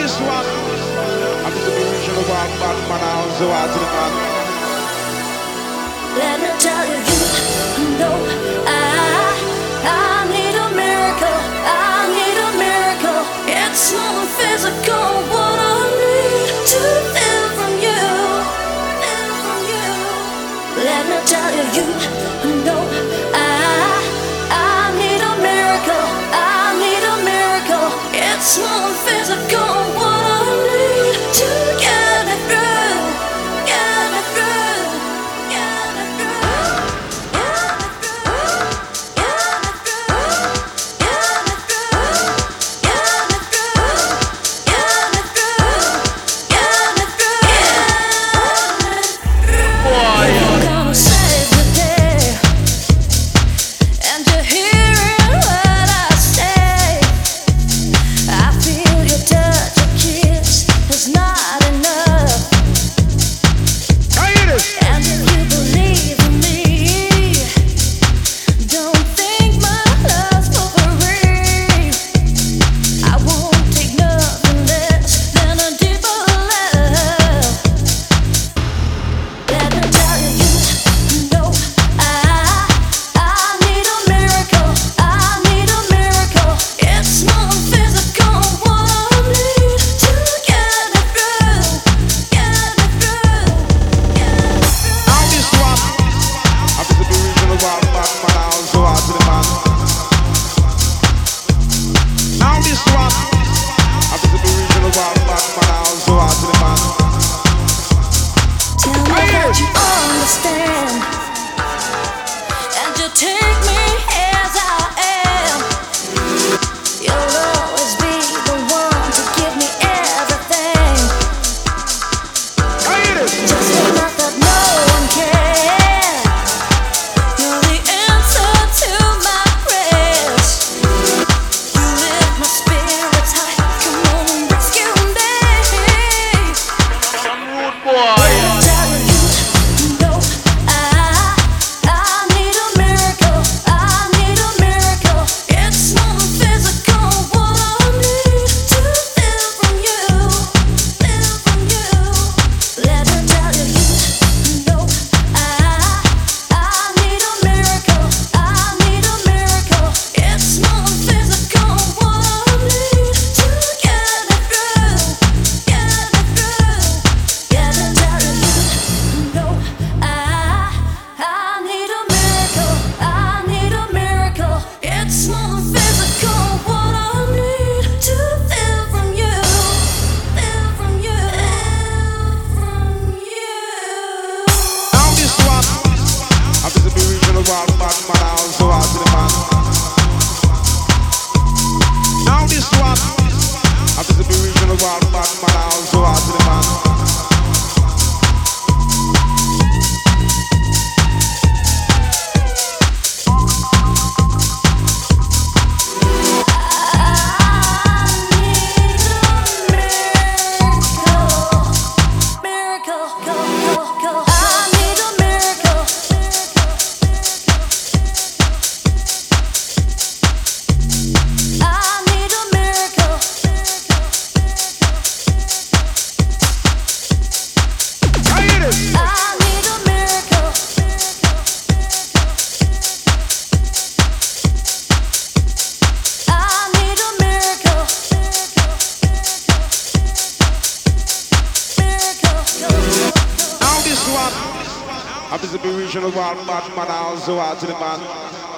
this one, I'm just the original one, man, I'll so out to the man. Let me tell you, you know I need a miracle. I need a miracle. It's more than physical. What I need to feel from you, feel from you. Let me tell you, you know I need a miracle. I need a miracle. It's more than physical. What I need to get me through, get me through, get me through, get me through, get me through, get me through, get me through, get me through, get me through. I'm gonna save the day, and you're hearing what I say. I feel your touch, your kiss is not enough. I hear this. And if you believe in me, don't think my love's for free. I won't take nothing less than a deeper love. Let me tell you, you know I need a miracle. I need a miracle. It's more than physical. What I need to get me through, get me through, get me through. Now this one, I'm just the original one, man, I'll so out to the man. Now this one, I'm just the original one, man, I'll so out to the man. Tell me that you understand, and you take me as I am. You'll always be the one to give me everything. I hear this. Just enough that no one can. You're the answer to my prayers. You lift my spirits high. Come on and rescue me. Tell you, you know I need a miracle. I need a miracle. It's more than physical. What I need to feel from you, feel from you. Let me tell you, you know I need a miracle. I need a miracle. It's more than physical. What I need to get me through, get me through. Let me tell you, you know I need a miracle. I need a miracle. It's more than physical. What I need to feel from you, feel from you, feel from you. Now this one, I'm just the original one, man, I'll so out to the man. Now this one, I'm just the original one, man, I'll so out to the man. I hear this. Now this one, I'm just the original one, man, I'll so out to the man.